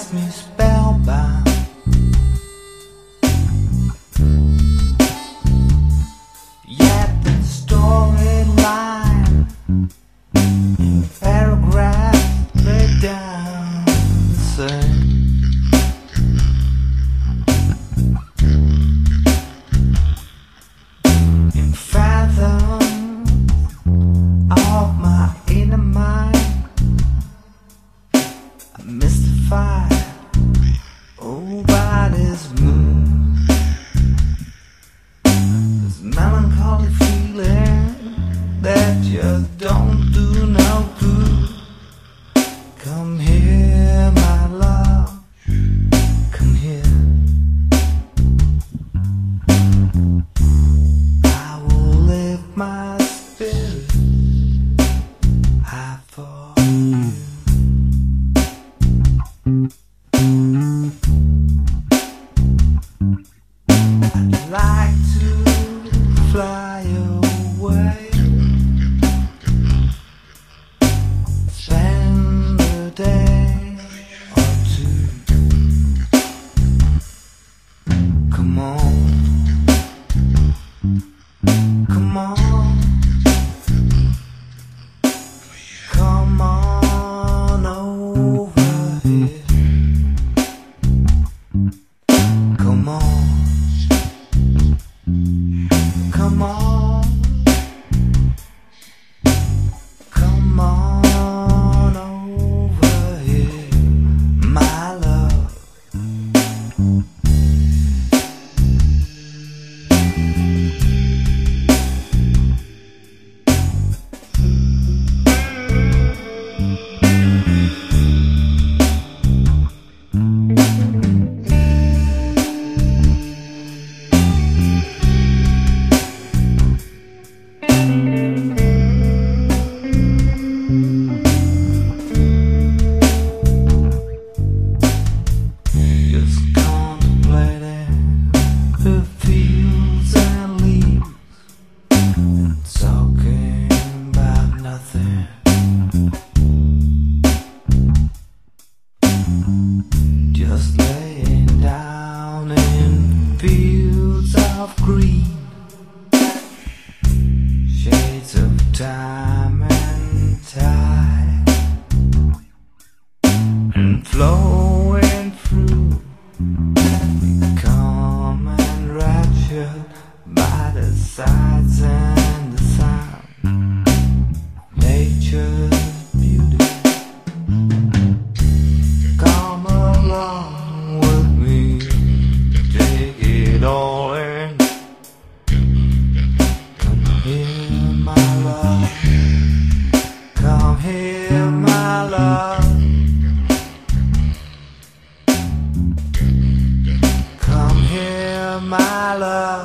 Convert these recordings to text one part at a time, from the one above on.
has me spellbound. Yet the storyline in paragraphs break down the same. In fathoms of my inner mind, I'm mystified by this moon, this melancholy feeling that just don't do no good. Come here, my love, come here. I will lift my spirit high for you. I'd like to fly away, spend a day or two. Come on, come on, come on over here. Come on, come on, come on over here, my love. Just contemplating the fields and leaves, talking about nothing. Just laying down in fields of green, shades of time and tide, and flowing through, calm and raptured by the sights and the sound, nature's beauty. Come along with me, take it all in. Come here, my love, come here, my love. Come here, my love.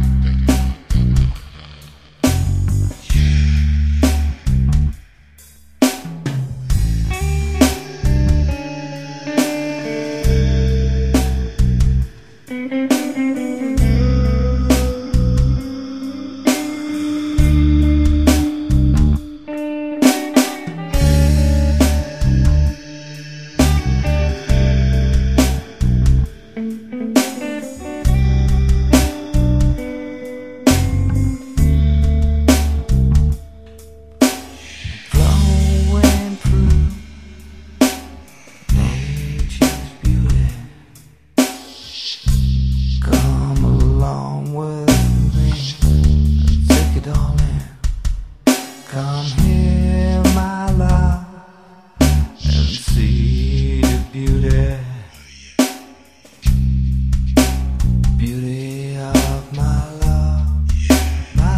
Flowing through nature's beauty. Come along with me, take it all in. Come here, my love, and see the beauty, beauty of my love, my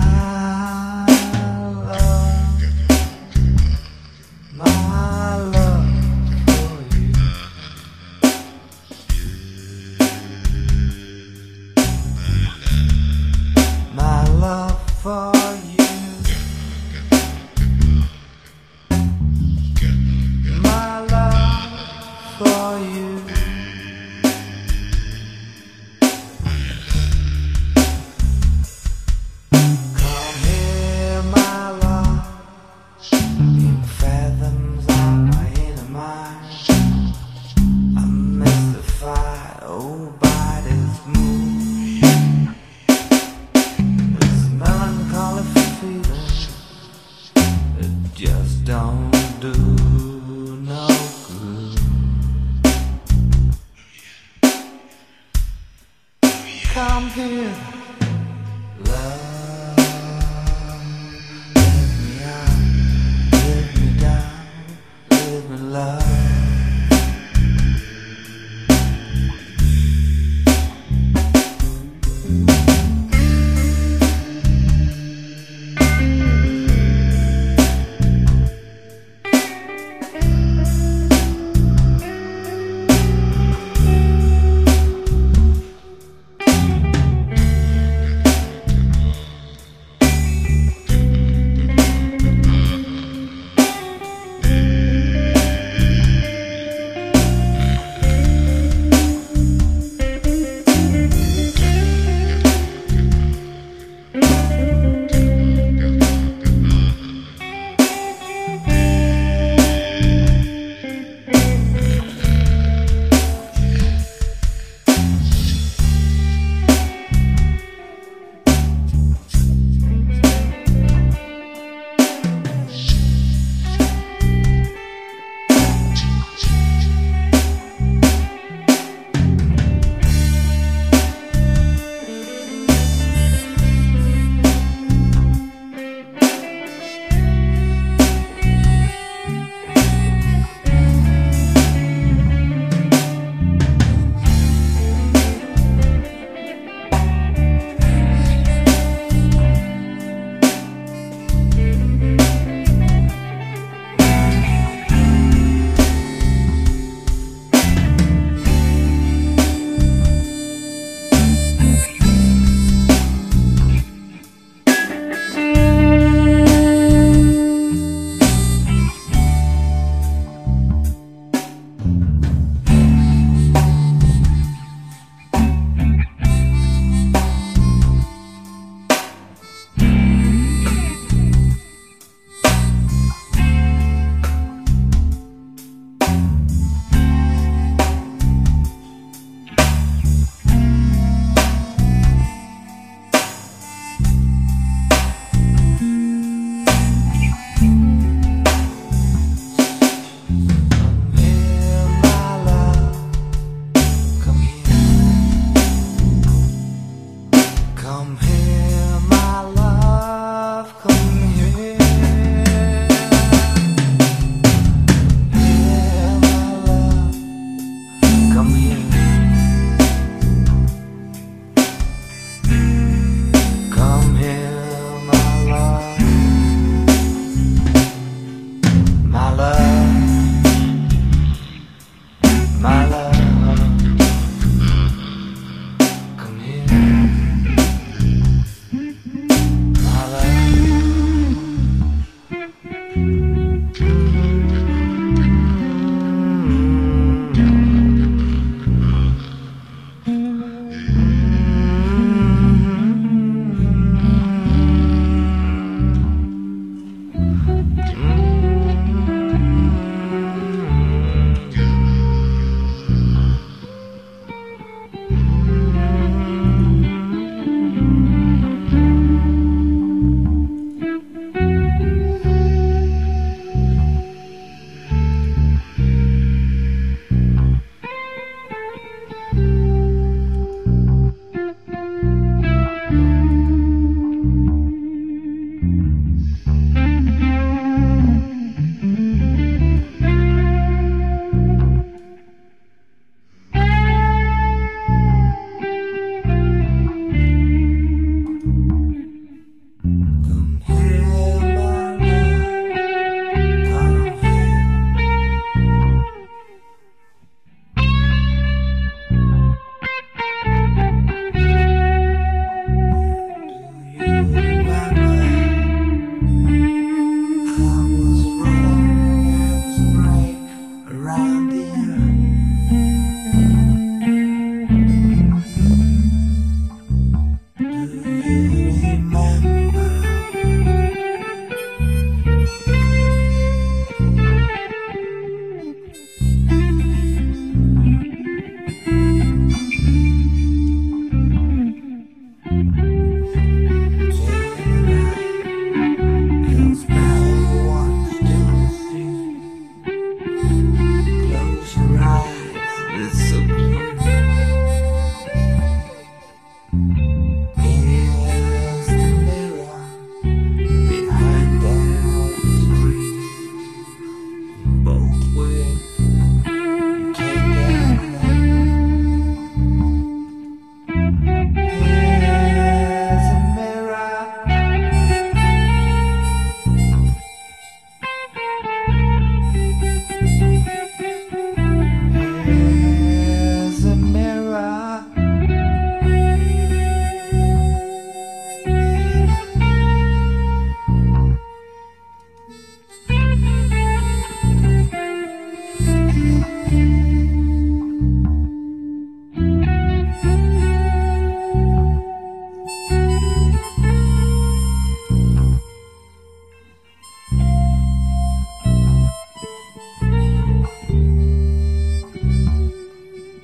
love, my love for you. My love for you. My love for you. Come here, my love, in fathoms of my inner mind. I'm I'm here. Love, let me out, let me down, let me love.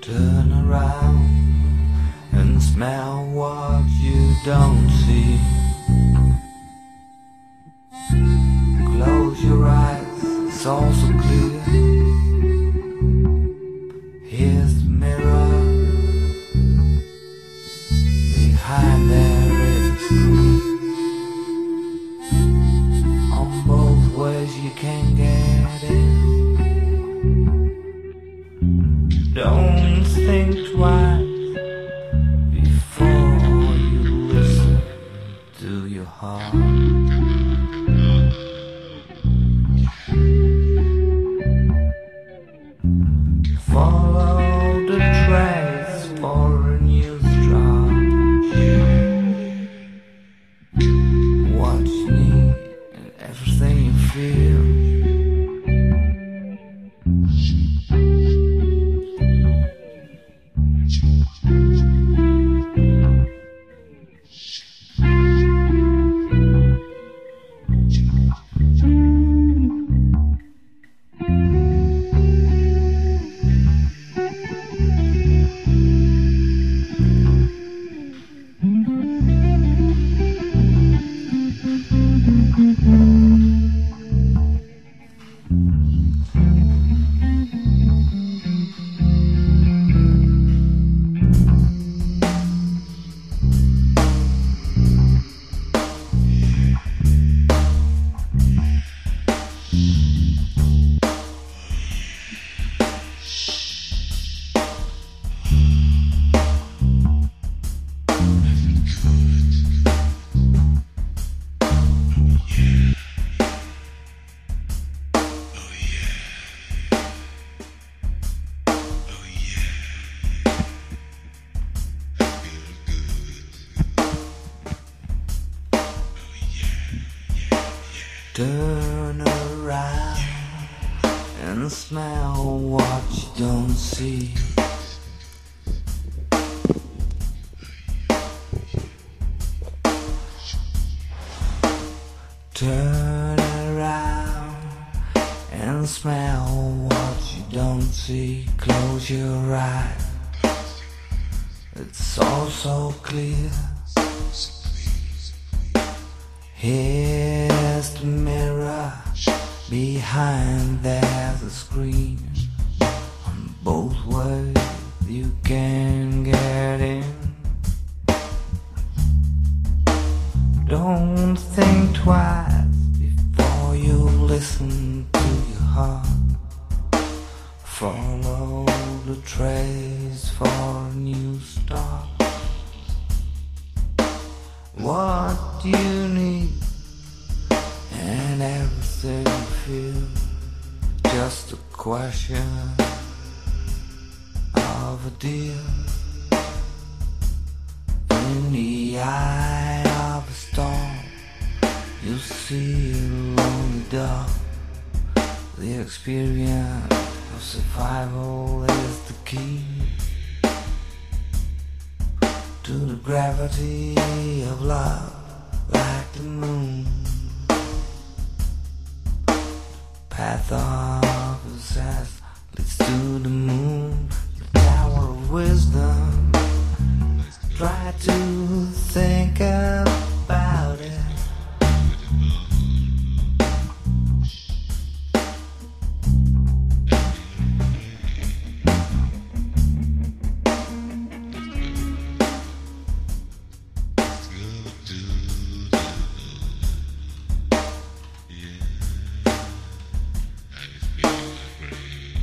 Turn around and smell what you don't see. Close your eyes, it's all so clear. Here's the mirror. Behind there is a screen. On both ways you can get in. Don't think twice before you listen to your heart. Follow the trace for a new start. What you need and everything you feel. Turn around and smell what you don't see. Turn around and smell what you don't see. Close your eyes, it's all so clear. Here's the mirror, behind there's a screen. On both ways you can get in. Don't think twice before you listen to your heart. Follow the trace for a new start. What you need and everything you feel. Just a question of a deal. In the eye of a storm, you see a lonely dog. The experience of survival is the key to the gravity of love, like the moon. Path of success leads to the moon, the tower of wisdom. Try to think about it. Yeah, I feel great.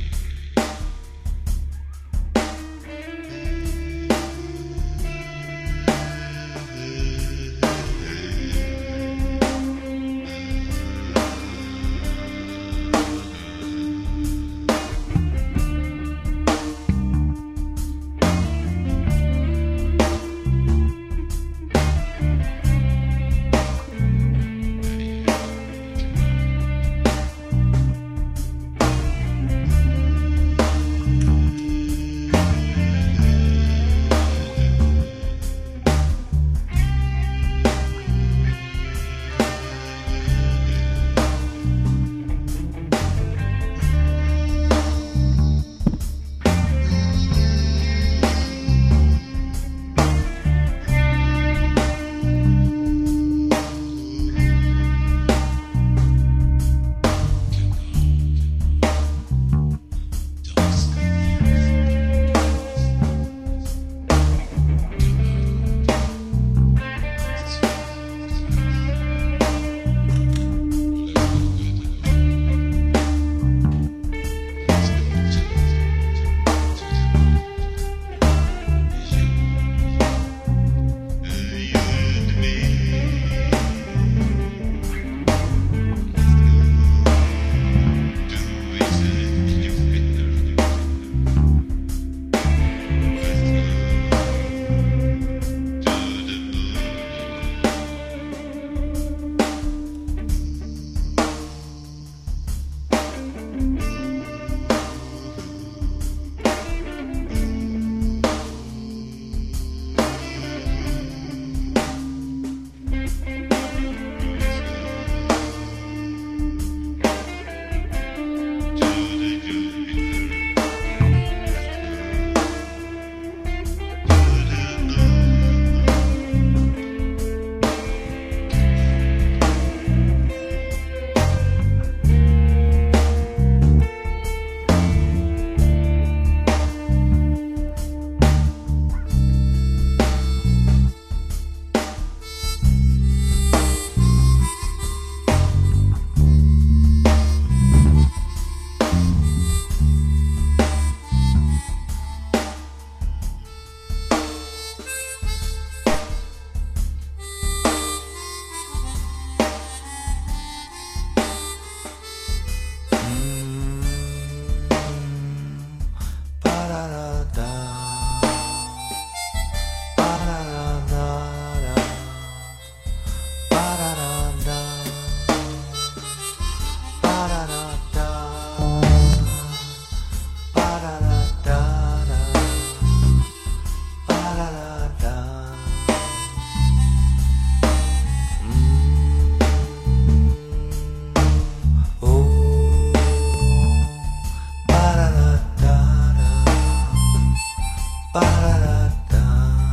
ba-da-da-da.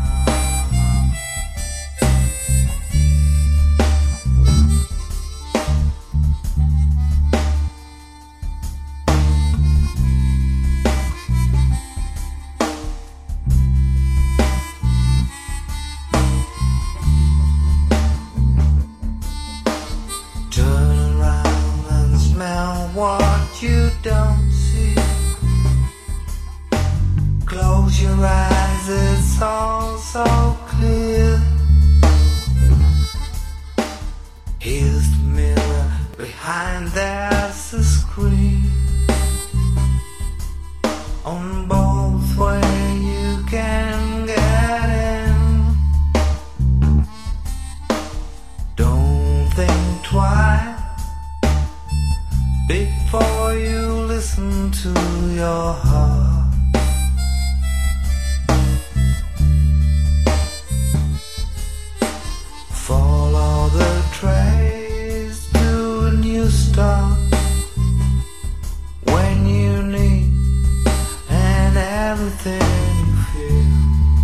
Turn around and smell what you don't see. Close your eyes, it's all so clear. Here's the mirror, behind there's the screen. On both ways you can get in. Don't think twice before you listen to your heart. Follow the trace to a new start when you need and everything you feel.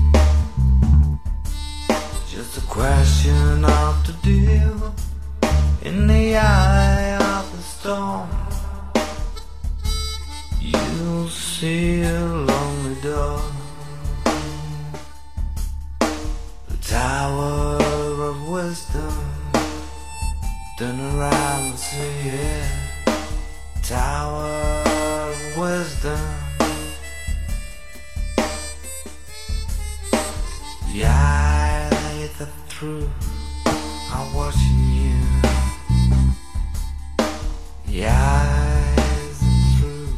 Just a question of the deal in the eye of the storm. You'll see a lonely door, the tower of wisdom. Turn around and see it, tower of wisdom. The eyes of truth are watching you. The eyes of truth.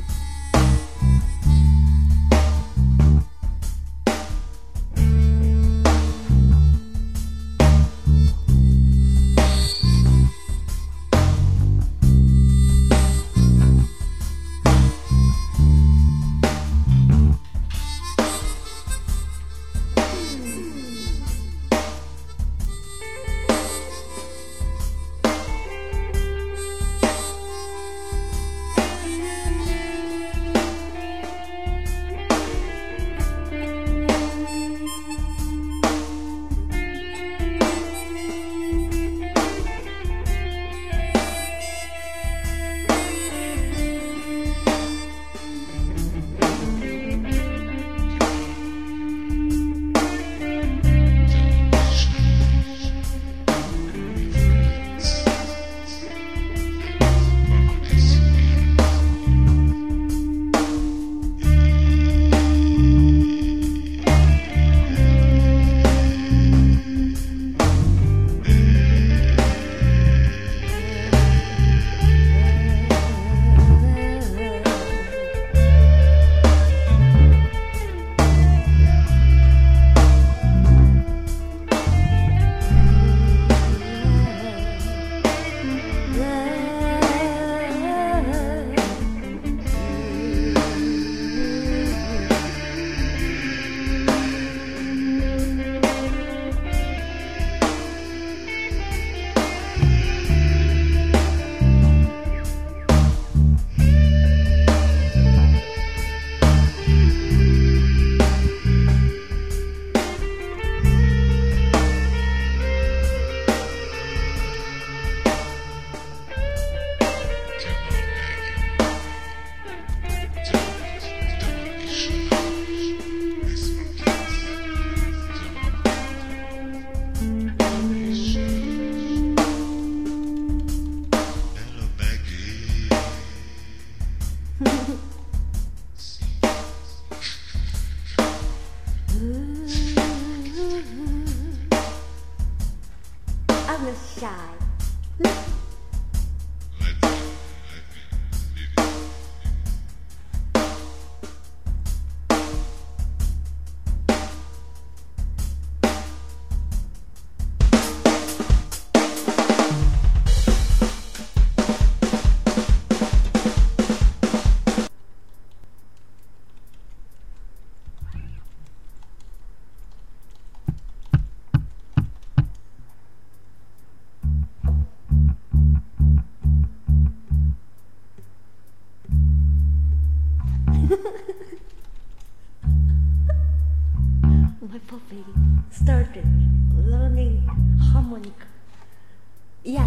my puppy started learning harmonica. Yes.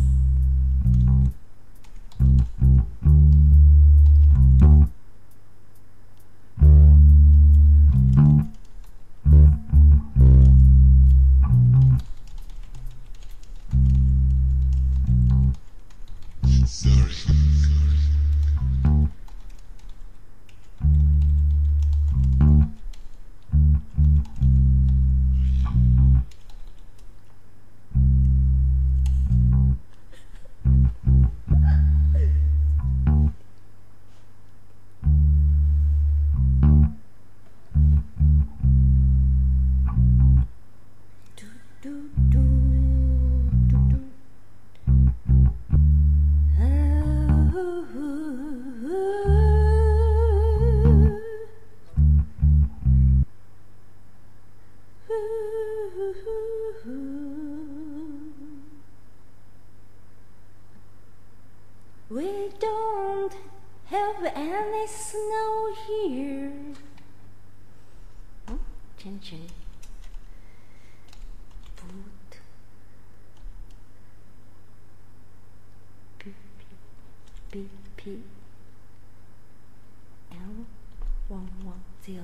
We don't have any snow here. Oh, chin chin. Boot. BP. L110.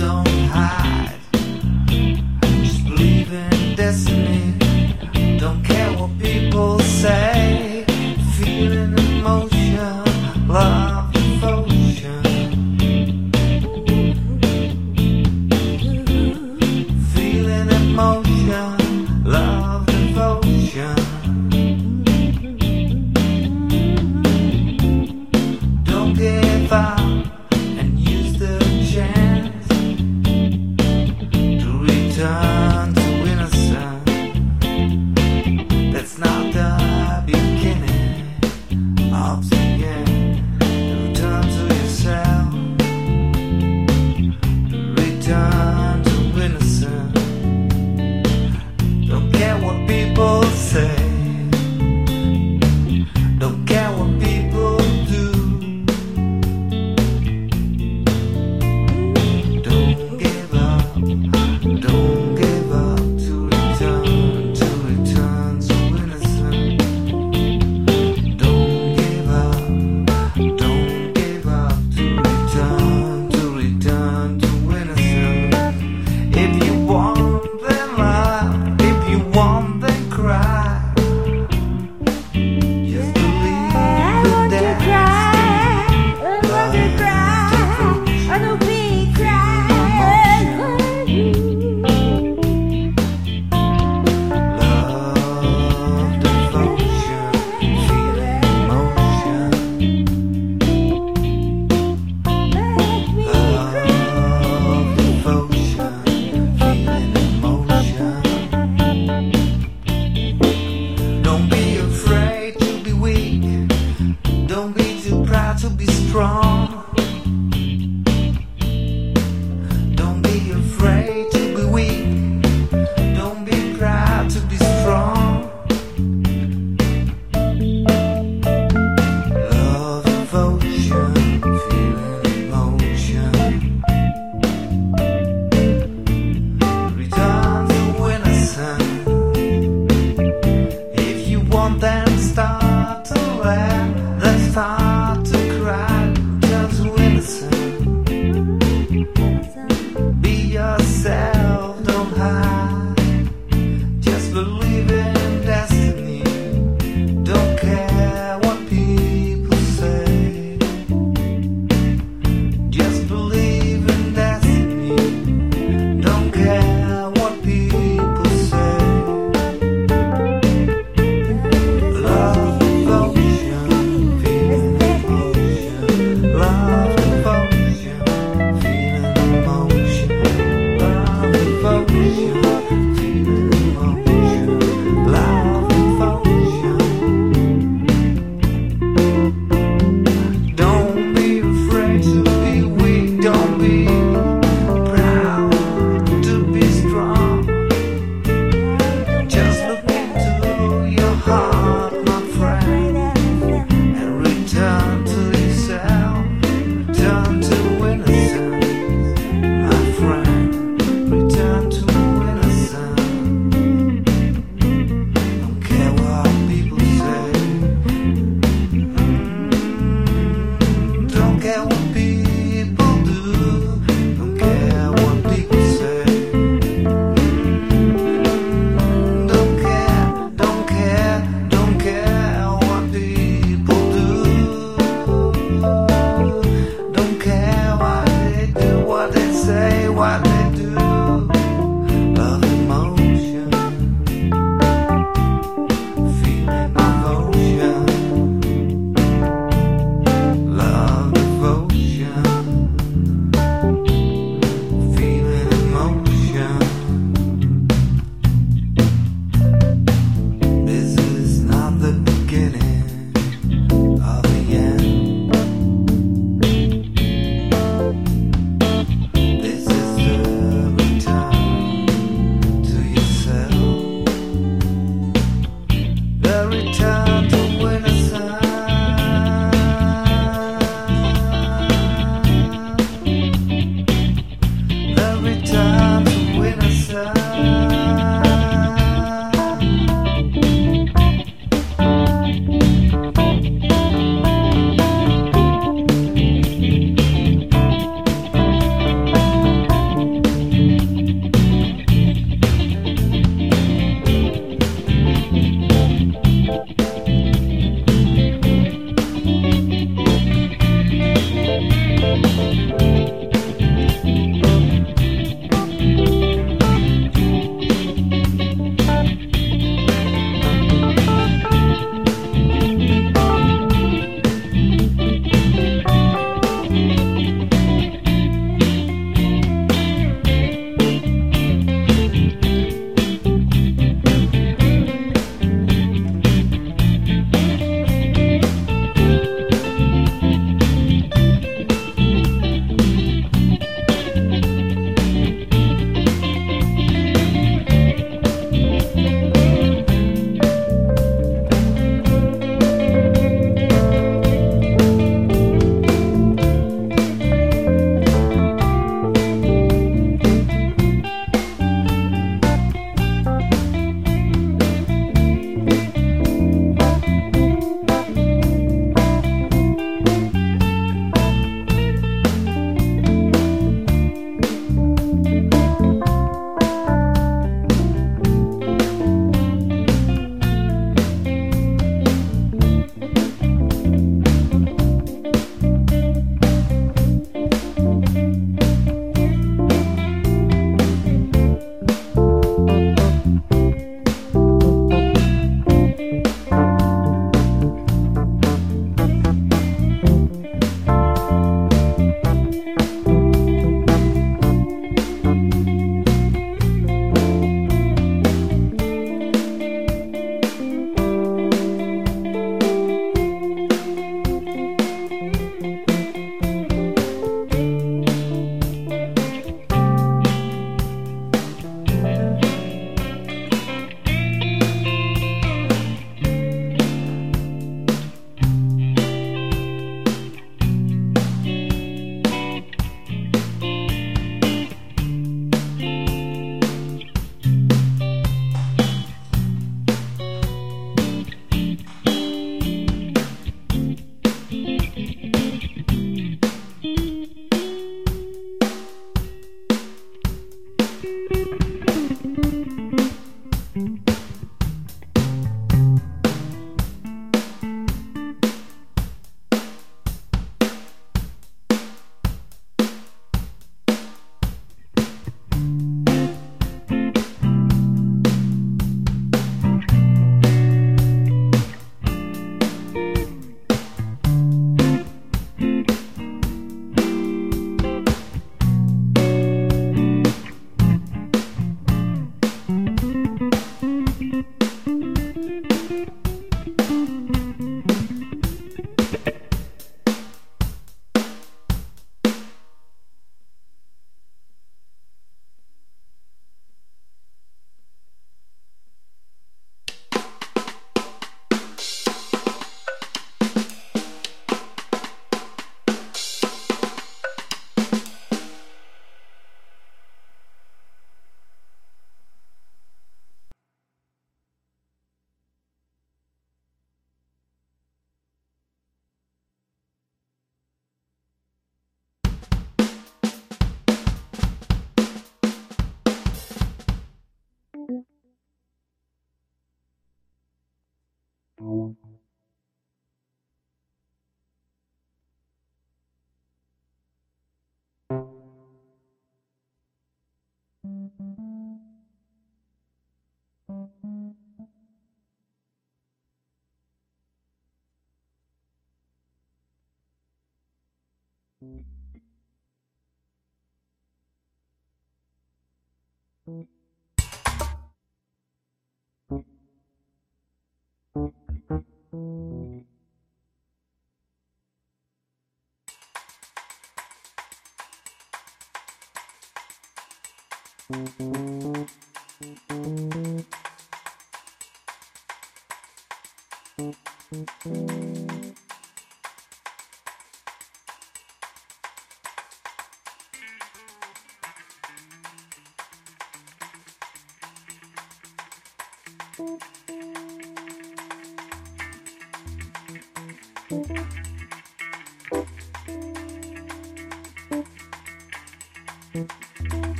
don't hide. Just believe in destiny. Don't care what people say. Feeling emotion, love, devotion. Feeling emotion, love, devotion. Don't give up and use the chance to return to innocence. That's not the beginning of the end. Return to yourself. Return to innocence. Don't care what people say. Don't care what people do. Don't give up. Don't give up to return to innocence. Don't give up. Don't give up to return to innocence. If you want then laugh, if you want then cry. Just believe in destiny. Love, devotion, feeling emotion. Love, devotion, feeling emotion. Don't be afraid to be weak. Don't be too proud to be strong. Don't be afraid to be weak. Don't be proud to be strong. Love, devotion, feeling emotion. Return to innocence. If you want them start to laugh, then start to cry. Return to innocence. Be yourself, don't hide. Just believe in destiny. Don't care what people say. Just believe in destiny. Don't care what people say. Love, devotion, feeling emotion. Love, devotion, feeling emotion. Love, devotion.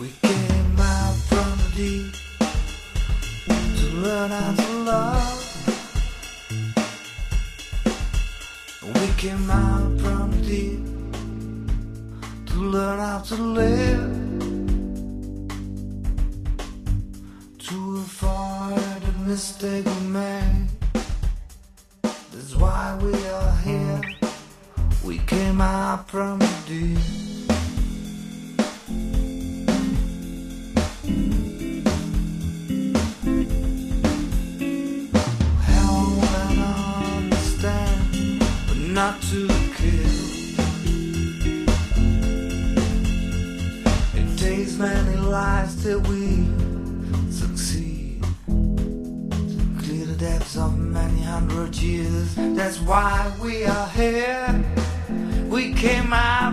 We came out from the deep to learn how to love. We came out from the deep to learn how to live, to avoid the mistake we made. That's why we are here. We came out from the deep. Not to kill. It takes many lives till we succeed, to clear the depths of many hundred years. That's why we are here. We came out